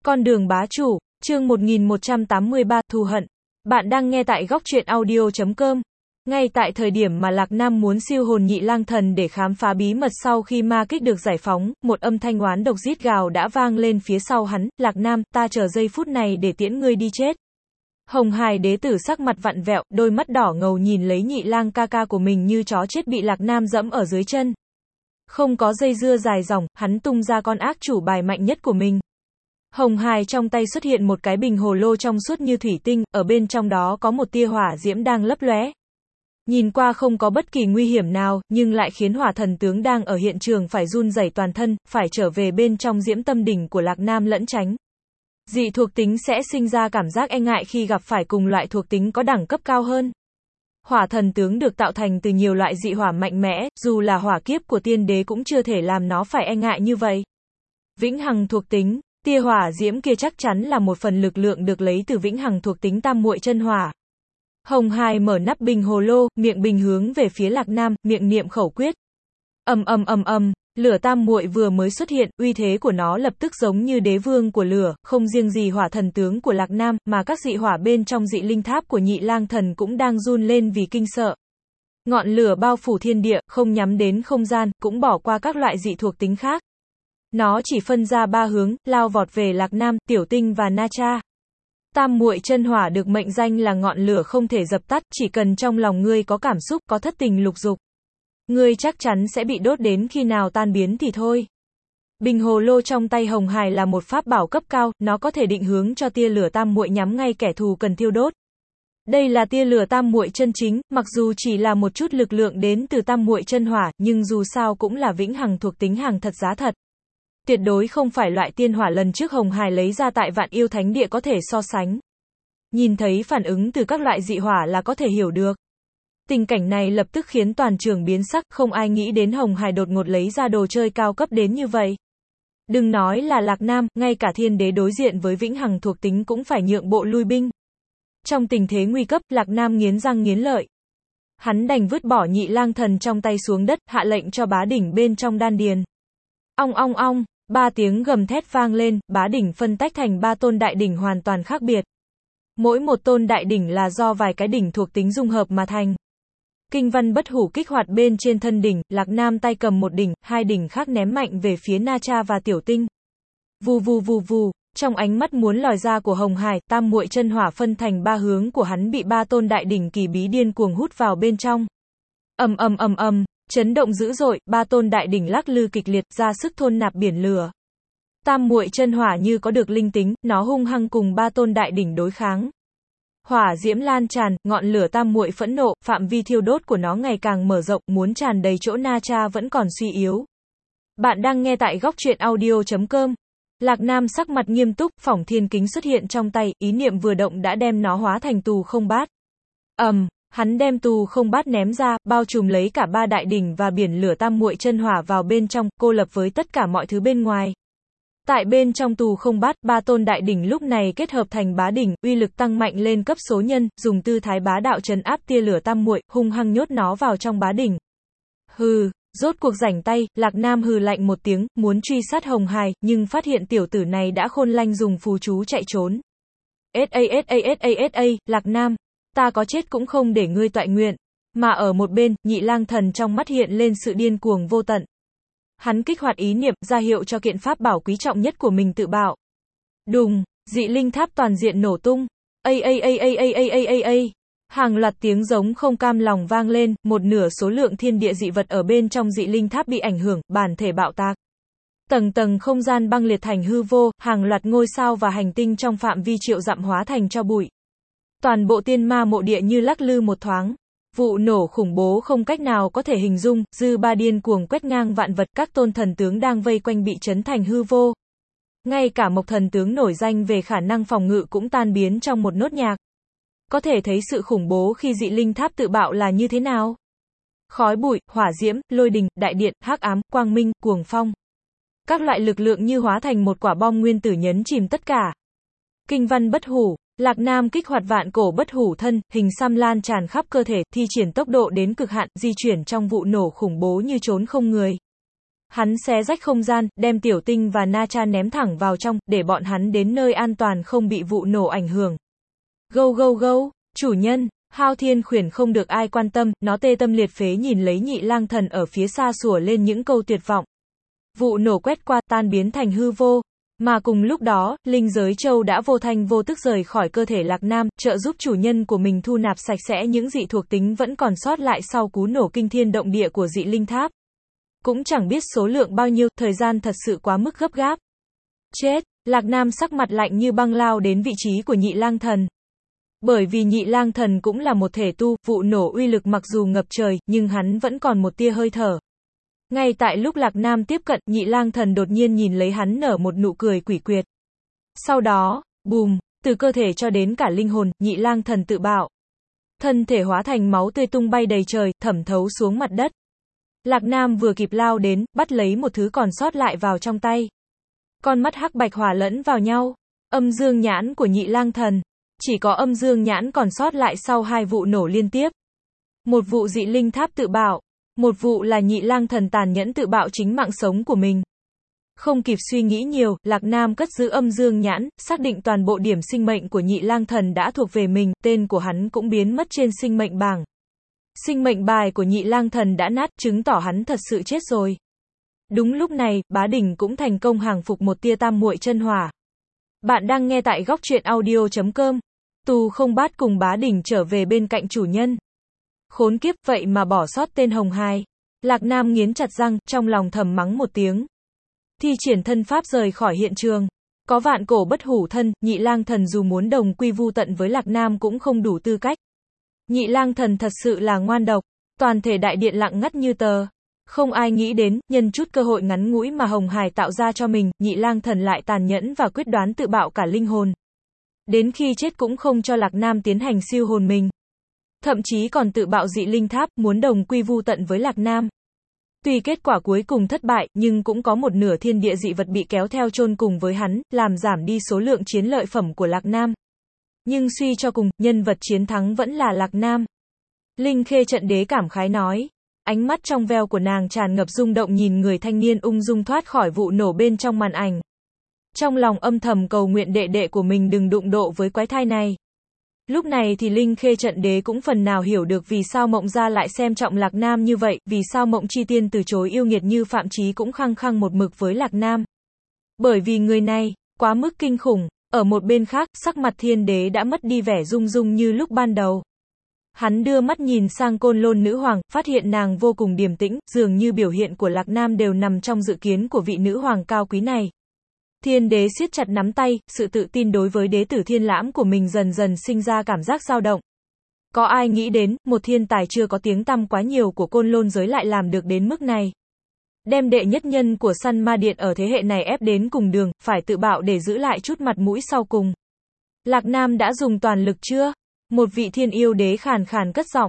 Con đường bá chủ, chương 1183, thù hận. Bạn đang nghe tại góc truyện audio.com. Ngay tại thời điểm mà Lạc Nam muốn siêu hồn nhị lang thần để khám phá bí mật sau khi ma kích được giải phóng, một âm thanh oán độc rít gào đã vang lên phía sau hắn. Lạc Nam, ta chờ giây phút này để tiễn ngươi đi chết. Hồng Hải đế tử sắc mặt vặn vẹo, đôi mắt đỏ ngầu nhìn lấy nhị lang ca ca của mình như chó chết bị Lạc Nam dẫm ở dưới chân. Không có dây dưa dài dòng, hắn tung ra con ác chủ bài mạnh nhất của mình. Hồng Hải trong tay xuất hiện một cái bình hồ lô trong suốt như thủy tinh, ở bên trong đó có một tia hỏa diễm đang lấp lóe. Nhìn qua không có bất kỳ nguy hiểm nào, nhưng lại khiến hỏa thần tướng đang ở hiện trường phải run rẩy toàn thân, phải trở về bên trong diễm tâm đỉnh của Lạc Nam lẫn tránh. Dị thuộc tính sẽ sinh ra cảm giác e ngại khi gặp phải cùng loại thuộc tính có đẳng cấp cao hơn. Hỏa thần tướng được tạo thành từ nhiều loại dị hỏa mạnh mẽ, dù là hỏa kiếp của tiên đế cũng chưa thể làm nó phải e ngại như vậy. Vĩnh hằng thuộc tính, tia hỏa diễm kia chắc chắn là một phần lực lượng được lấy từ vĩnh hằng thuộc tính tam muội chân hỏa. Hồng Hải mở nắp bình hồ lô, miệng bình hướng về phía Lạc Nam, miệng niệm khẩu quyết. Lửa tam muội vừa mới xuất hiện, uy thế của nó lập tức giống như đế vương của lửa, không riêng gì hỏa thần tướng của Lạc Nam, mà các dị hỏa bên trong dị linh tháp của nhị lang thần cũng đang run lên vì kinh sợ. Ngọn lửa bao phủ thiên địa, không nhắm đến không gian, cũng bỏ qua các loại dị thuộc tính khác. Nó chỉ phân ra ba hướng, lao vọt về Lạc Nam, Tiểu Tinh và Na Cha. Tam muội chân hỏa được mệnh danh là ngọn lửa không thể dập tắt, chỉ cần trong lòng ngươi có cảm xúc, có thất tình lục dục, ngươi chắc chắn sẽ bị đốt đến khi nào tan biến thì thôi. Bình hồ lô trong tay Hồng Hải là một pháp bảo cấp cao, nó có thể định hướng cho tia lửa tam muội nhắm ngay kẻ thù cần thiêu đốt. Đây là tia lửa tam muội chân chính, mặc dù chỉ là một chút lực lượng đến từ tam muội chân hỏa, nhưng dù sao cũng là vĩnh hằng thuộc tính hàng thật giá thật. Tuyệt đối không phải loại tiên hỏa lần trước Hồng Hải lấy ra tại Vạn Yêu Thánh Địa có thể so sánh. Nhìn thấy phản ứng từ các loại dị hỏa là có thể hiểu được. Tình cảnh này lập tức khiến toàn trường biến sắc, không ai nghĩ đến Hồng Hải đột ngột lấy ra đồ chơi cao cấp đến như vậy. Đừng nói là Lạc Nam, ngay cả thiên đế đối diện với vĩnh hằng thuộc tính cũng phải nhượng bộ lui binh. Trong tình thế nguy cấp, Lạc Nam nghiến răng nghiến lợi. Hắn đành vứt bỏ nhị lang thần trong tay xuống đất, hạ lệnh cho bá đỉnh bên trong đan điền. Ong ong ong, ba tiếng gầm thét vang lên, bá đỉnh phân tách thành ba tôn đại đỉnh hoàn toàn khác biệt. Mỗi một tôn đại đỉnh là do vài cái đỉnh thuộc tính dung hợp mà thành. Kinh văn bất hủ kích hoạt bên trên thân đỉnh, Lạc Nam tay cầm một đỉnh, hai đỉnh khác ném mạnh về phía Na Cha và Tiểu Tinh. Vù vù vù vù, trong ánh mắt muốn lòi ra của Hồng Hải, tam muội chân hỏa phân thành ba hướng của hắn bị ba tôn đại đỉnh kỳ bí điên cuồng hút vào bên trong. Chấn động dữ dội, ba tôn đại đỉnh lắc lư kịch liệt, ra sức thôn nạp biển lửa. Tam muội chân hỏa như có được linh tính, nó hung hăng cùng ba tôn đại đỉnh đối kháng. Hỏa diễm lan tràn, ngọn lửa tam muội phẫn nộ, phạm vi thiêu đốt của nó ngày càng mở rộng, muốn tràn đầy chỗ Na Cha vẫn còn suy yếu. Bạn đang nghe tại góc truyện audio.com. Lạc Nam sắc mặt nghiêm túc, phỏng thiên kính xuất hiện trong tay, ý niệm vừa động đã đem nó hóa thành tù không bát. Hắn đem tù không bát ném ra, bao trùm lấy cả ba đại đỉnh và biển lửa tam muội chân hỏa vào bên trong, cô lập với tất cả mọi thứ bên ngoài. Tại bên trong tù không bát, ba tôn đại đỉnh lúc này kết hợp thành bá đỉnh, uy lực tăng mạnh lên cấp số nhân, dùng tư thái bá đạo trấn áp tia lửa tam muội, hung hăng nhốt nó vào trong bá đỉnh. Hừ, rốt cuộc rảnh tay, Lạc Nam hừ lạnh một tiếng, muốn truy sát Hồng Hải, nhưng phát hiện tiểu tử này đã khôn lanh dùng phù chú chạy trốn. Lạc Nam, ta có chết cũng không để ngươi toại nguyện. Mà ở một bên, nhị lang thần trong mắt hiện lên sự điên cuồng vô tận. Hắn kích hoạt ý niệm, ra hiệu cho kiện pháp bảo quý trọng nhất của mình tự bạo. Đùng, dị linh tháp toàn diện nổ tung. Hàng loạt tiếng giống không cam lòng vang lên, một nửa số lượng thiên địa dị vật ở bên trong dị linh tháp bị ảnh hưởng, bản thể bạo tạc. Tầng tầng không gian băng liệt thành hư vô, hàng loạt ngôi sao và hành tinh trong phạm vi triệu dặm hóa thành tro bụi. Toàn bộ tiên ma mộ địa như lắc lư một thoáng. Vụ nổ khủng bố không cách nào có thể hình dung, dư ba điên cuồng quét ngang vạn vật, các tôn thần tướng đang vây quanh bị chấn thành hư vô. Ngay cả Mộc thần tướng nổi danh về khả năng phòng ngự cũng tan biến trong một nốt nhạc. Có thể thấy sự khủng bố khi dị linh tháp tự bạo là như thế nào. Khói bụi, hỏa diễm, lôi đình, đại điện, hắc ám, quang minh, cuồng phong. Các loại lực lượng như hóa thành một quả bom nguyên tử nhấn chìm tất cả. Kinh văn bất hủ. Lạc Nam kích hoạt vạn cổ bất hủ thân, hình xăm lan tràn khắp cơ thể, thi triển tốc độ đến cực hạn, di chuyển trong vụ nổ khủng bố như trốn không người. Hắn xé rách không gian, đem Tiểu Tinh và Na Cha ném thẳng vào trong, để bọn hắn đến nơi an toàn không bị vụ nổ ảnh hưởng. Gâu gâu gâu, chủ nhân, Hao Thiên Khuyển không được ai quan tâm, nó tê tâm liệt phế nhìn lấy Nhị Lang Thần ở phía xa sủa lên những câu tuyệt vọng. Vụ nổ quét qua, tan biến thành hư vô. Mà cùng lúc đó, linh giới châu đã vô thanh vô tức rời khỏi cơ thể Lạc Nam, trợ giúp chủ nhân của mình thu nạp sạch sẽ những dị thuộc tính vẫn còn sót lại sau cú nổ kinh thiên động địa của dị linh tháp. Cũng chẳng biết số lượng bao nhiêu, thời gian thật sự quá mức gấp gáp. Chết, Lạc Nam sắc mặt lạnh như băng lao đến vị trí của Nhị Lang Thần. Bởi vì Nhị Lang Thần cũng là một thể tu, vụ nổ uy lực mặc dù ngập trời, nhưng hắn vẫn còn một tia hơi thở. Ngay tại lúc Lạc Nam tiếp cận, Nhị Lang Thần đột nhiên nhìn lấy hắn nở một nụ cười quỷ quyệt. Sau đó, bùm, từ cơ thể cho đến cả linh hồn, Nhị Lang Thần tự bạo. Thân thể hóa thành máu tươi tung bay đầy trời, thẩm thấu xuống mặt đất. Lạc Nam vừa kịp lao đến, bắt lấy một thứ còn sót lại vào trong tay. Con mắt hắc bạch hòa lẫn vào nhau. Âm dương nhãn của Nhị Lang Thần. Chỉ có âm dương nhãn còn sót lại sau hai vụ nổ liên tiếp. Một vụ dị linh tháp tự bạo. Một vụ là Nhị Lang Thần tàn nhẫn tự bạo chính mạng sống của mình. Không kịp suy nghĩ nhiều, Lạc Nam cất giữ âm dương nhãn, xác định toàn bộ điểm sinh mệnh của Nhị Lang Thần đã thuộc về mình, tên của hắn cũng biến mất trên sinh mệnh bảng. Sinh mệnh bài của Nhị Lang Thần đã nát, chứng tỏ hắn thật sự chết rồi. Đúng lúc này, Bá Đỉnh cũng thành công hàng phục một tia tam muội chân hỏa. Bạn đang nghe tại góc truyện audio.com. Tù không bát cùng Bá Đỉnh trở về bên cạnh chủ nhân. Khốn kiếp, vậy mà bỏ sót tên Hồng Hai. Lạc Nam nghiến chặt răng, trong lòng thầm mắng một tiếng. Thi triển thân pháp rời khỏi hiện trường. Có vạn cổ bất hủ thân, Nhị Lang Thần dù muốn đồng quy vu tận với Lạc Nam cũng không đủ tư cách. Nhị Lang Thần thật sự là ngoan độc. Toàn thể đại điện lặng ngắt như tờ. Không ai nghĩ đến, nhân chút cơ hội ngắn ngủi mà Hồng Hải tạo ra cho mình, Nhị Lang Thần lại tàn nhẫn và quyết đoán tự bạo cả linh hồn. Đến khi chết cũng không cho Lạc Nam tiến hành siêu hồn mình. Thậm chí còn tự bạo dị linh tháp, muốn đồng quy vu tận với Lạc Nam. Tuy kết quả cuối cùng thất bại, nhưng cũng có một nửa thiên địa dị vật bị kéo theo chôn cùng với hắn, làm giảm đi số lượng chiến lợi phẩm của Lạc Nam. Nhưng suy cho cùng, nhân vật chiến thắng vẫn là Lạc Nam. Linh Khê Trận Đế cảm khái nói. Ánh mắt trong veo của nàng tràn ngập rung động nhìn người thanh niên ung dung thoát khỏi vụ nổ bên trong màn ảnh. Trong lòng âm thầm cầu nguyện đệ đệ của mình đừng đụng độ với quái thai này. Lúc này thì Linh Khê Trận Đế cũng phần nào hiểu được vì sao Mộng Gia lại xem trọng Lạc Nam như vậy, vì sao Mộng Chi Tiên từ chối yêu nghiệt như Phạm Chí cũng khăng khăng một mực với Lạc Nam. Bởi vì người này, quá mức kinh khủng. Ở một bên khác, sắc mặt Thiên Đế đã mất đi vẻ rung rung như lúc ban đầu. Hắn đưa mắt nhìn sang Côn Lôn Nữ Hoàng, phát hiện nàng vô cùng điềm tĩnh, dường như biểu hiện của Lạc Nam đều nằm trong dự kiến của vị nữ hoàng cao quý này. Thiên Đế siết chặt nắm tay, sự tự tin đối với đế tử Thiên Lãm của mình dần dần sinh ra cảm giác dao động. Có ai nghĩ đến, một thiên tài chưa có tiếng tăm quá nhiều của Côn Lôn giới lại làm được đến mức này. Đem đệ nhất nhân của Săn Ma Điện ở thế hệ này ép đến cùng đường, phải tự bạo để giữ lại chút mặt mũi sau cùng. Lạc Nam đã dùng toàn lực chưa? Một vị thiên yêu đế khàn khàn cất giọng.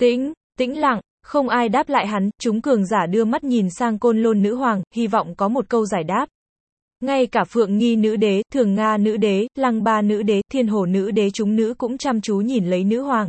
Tĩnh lặng, không ai đáp lại hắn, chúng cường giả đưa mắt nhìn sang Côn Lôn Nữ Hoàng, hy vọng có một câu giải đáp. Ngay cả Phượng Nghi Nữ Đế, Thường Nga Nữ Đế, Lăng Ba Nữ Đế, Thiên Hồ Nữ Đế chúng nữ cũng chăm chú nhìn lấy nữ hoàng.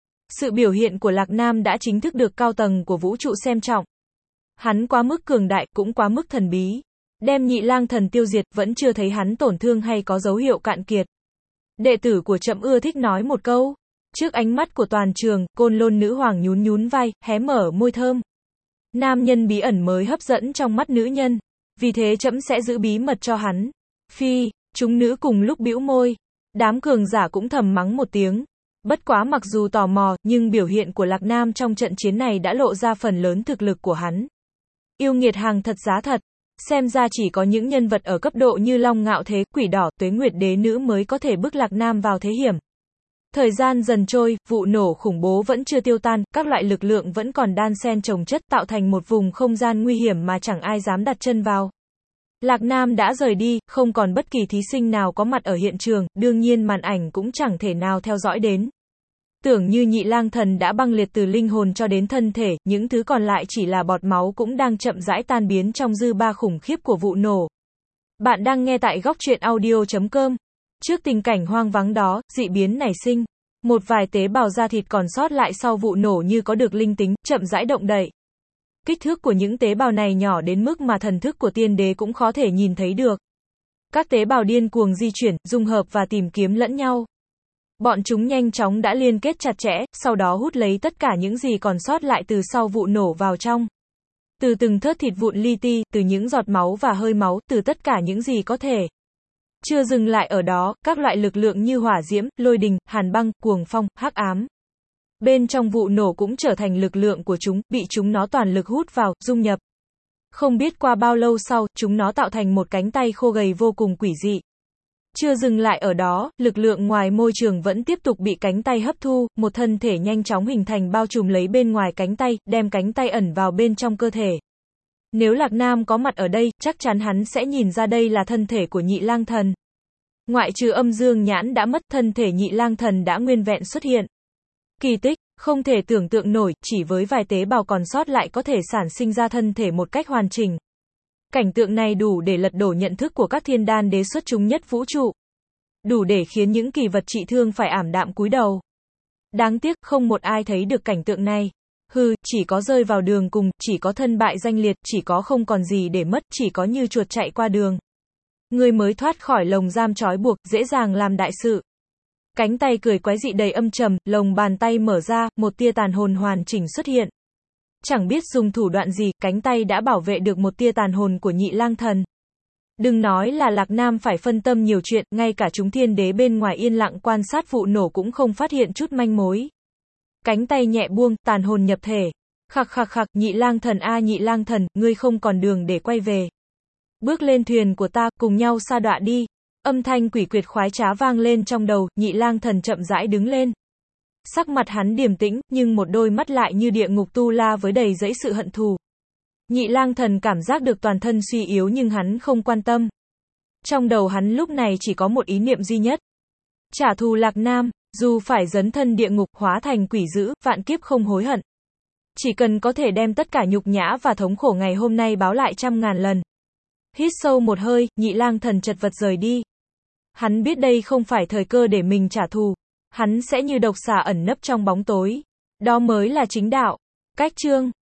Sự biểu hiện của Lạc Nam đã chính thức được cao tầng của vũ trụ xem trọng. Hắn quá mức cường đại, cũng quá mức thần bí. Đem Nhị Lang Thần tiêu diệt, vẫn chưa thấy hắn tổn thương hay có dấu hiệu cạn kiệt. Đệ tử của trẫm ưa thích nói một câu. Trước ánh mắt của toàn trường, Côn Lôn Nữ Hoàng nhún vai, hé mở môi thơm. Nam nhân bí ẩn mới hấp dẫn trong mắt nữ nhân. Vì thế trẫm sẽ giữ bí mật cho hắn. Phi, chúng nữ cùng lúc bĩu môi. Đám cường giả cũng thầm mắng một tiếng. Bất quá mặc dù tò mò, nhưng biểu hiện của Lạc Nam trong trận chiến này đã lộ ra phần lớn thực lực của hắn. Yêu nghiệt hàng thật giá thật. Xem ra chỉ có những nhân vật ở cấp độ như Long Ngạo Thế, Quỷ Đỏ, Tuế Nguyệt Đế Nữ mới có thể bức Lạc Nam vào thế hiểm. Thời gian dần trôi, vụ nổ khủng bố vẫn chưa tiêu tan, các loại lực lượng vẫn còn đan xen chồng chất tạo thành một vùng không gian nguy hiểm mà chẳng ai dám đặt chân vào. Lạc Nam đã rời đi, không còn bất kỳ thí sinh nào có mặt ở hiện trường, đương nhiên màn ảnh cũng chẳng thể nào theo dõi đến. Tưởng như Nhị Lang Thần đã băng liệt từ linh hồn cho đến thân thể, những thứ còn lại chỉ là bọt máu cũng đang chậm rãi tan biến trong dư ba khủng khiếp của vụ nổ. Bạn đang nghe tại góc truyện audio.com. Trước tình cảnh hoang vắng đó, dị biến nảy sinh. Một vài tế bào da thịt còn sót lại sau vụ nổ như có được linh tính, chậm rãi động đậy. Kích thước của những tế bào này nhỏ đến mức mà thần thức của tiên đế cũng khó thể nhìn thấy được. Các tế bào điên cuồng di chuyển, dung hợp và tìm kiếm lẫn nhau. Bọn chúng nhanh chóng đã liên kết chặt chẽ, sau đó hút lấy tất cả những gì còn sót lại từ sau vụ nổ vào trong. Từ từng thớt thịt vụn li ti, từ những giọt máu và hơi máu, từ tất cả những gì có thể. Chưa dừng lại ở đó, các loại lực lượng như hỏa diễm, lôi đình, hàn băng, cuồng phong, hắc ám. Bên trong vụ nổ cũng trở thành lực lượng của chúng, bị chúng nó toàn lực hút vào, dung nhập. Không biết qua bao lâu sau, chúng nó tạo thành một cánh tay khô gầy vô cùng quỷ dị. Chưa dừng lại ở đó, lực lượng ngoài môi trường vẫn tiếp tục bị cánh tay hấp thu, một thân thể nhanh chóng hình thành bao trùm lấy bên ngoài cánh tay, đem cánh tay ẩn vào bên trong cơ thể. Nếu Lạc Nam có mặt ở đây, chắc chắn hắn sẽ nhìn ra đây là thân thể của Nhị Lang Thần. Ngoại trừ âm dương nhãn đã mất, thân thể Nhị Lang Thần đã nguyên vẹn xuất hiện. Kỳ tích, không thể tưởng tượng nổi, chỉ với vài tế bào còn sót lại có thể sản sinh ra thân thể một cách hoàn chỉnh. Cảnh tượng này đủ để lật đổ nhận thức của các thiên đan đế xuất chúng nhất vũ trụ. Đủ để khiến những kỳ vật trị thương phải ảm đạm cúi đầu. Đáng tiếc, không một ai thấy được cảnh tượng này. Chỉ có rơi vào đường cùng, chỉ có thân bại danh liệt, chỉ có không còn gì để mất, chỉ có như chuột chạy qua đường. Người mới thoát khỏi lồng giam trói buộc, dễ dàng làm đại sự. Cánh tay cười quái dị đầy âm trầm, lồng bàn tay mở ra, một tia tàn hồn hoàn chỉnh xuất hiện. Chẳng biết dùng thủ đoạn gì, cánh tay đã bảo vệ được một tia tàn hồn của Nhị Lang Thần. Đừng nói là Lạc Nam phải phân tâm nhiều chuyện, ngay cả chúng thiên đế bên ngoài yên lặng quan sát vụ nổ cũng không phát hiện chút manh mối. Cánh tay nhẹ buông, tàn hồn nhập thể. Khặc khặc khặc, Nhị Lang Thần a Nhị Lang Thần, ngươi không còn đường để quay về. Bước lên thuyền của ta, cùng nhau sa đọa đi. Âm thanh quỷ quyệt khoái trá vang lên trong đầu, Nhị Lang Thần chậm rãi đứng lên. Sắc mặt hắn điềm tĩnh, nhưng một đôi mắt lại như địa ngục tu la với đầy dẫy sự hận thù. Nhị Lang Thần cảm giác được toàn thân suy yếu nhưng hắn không quan tâm. Trong đầu hắn lúc này chỉ có một ý niệm duy nhất. Trả thù Lạc Nam, dù phải dấn thân địa ngục hóa thành quỷ dữ, vạn kiếp không hối hận. Chỉ cần có thể đem tất cả nhục nhã và thống khổ ngày hôm nay báo lại 100.000 lần. Hít sâu một hơi, Nhị Lang Thần chật vật rời đi. Hắn biết đây không phải thời cơ để mình trả thù. Hắn sẽ như độc xà ẩn nấp trong bóng tối. Đó mới là chính đạo. Cách chương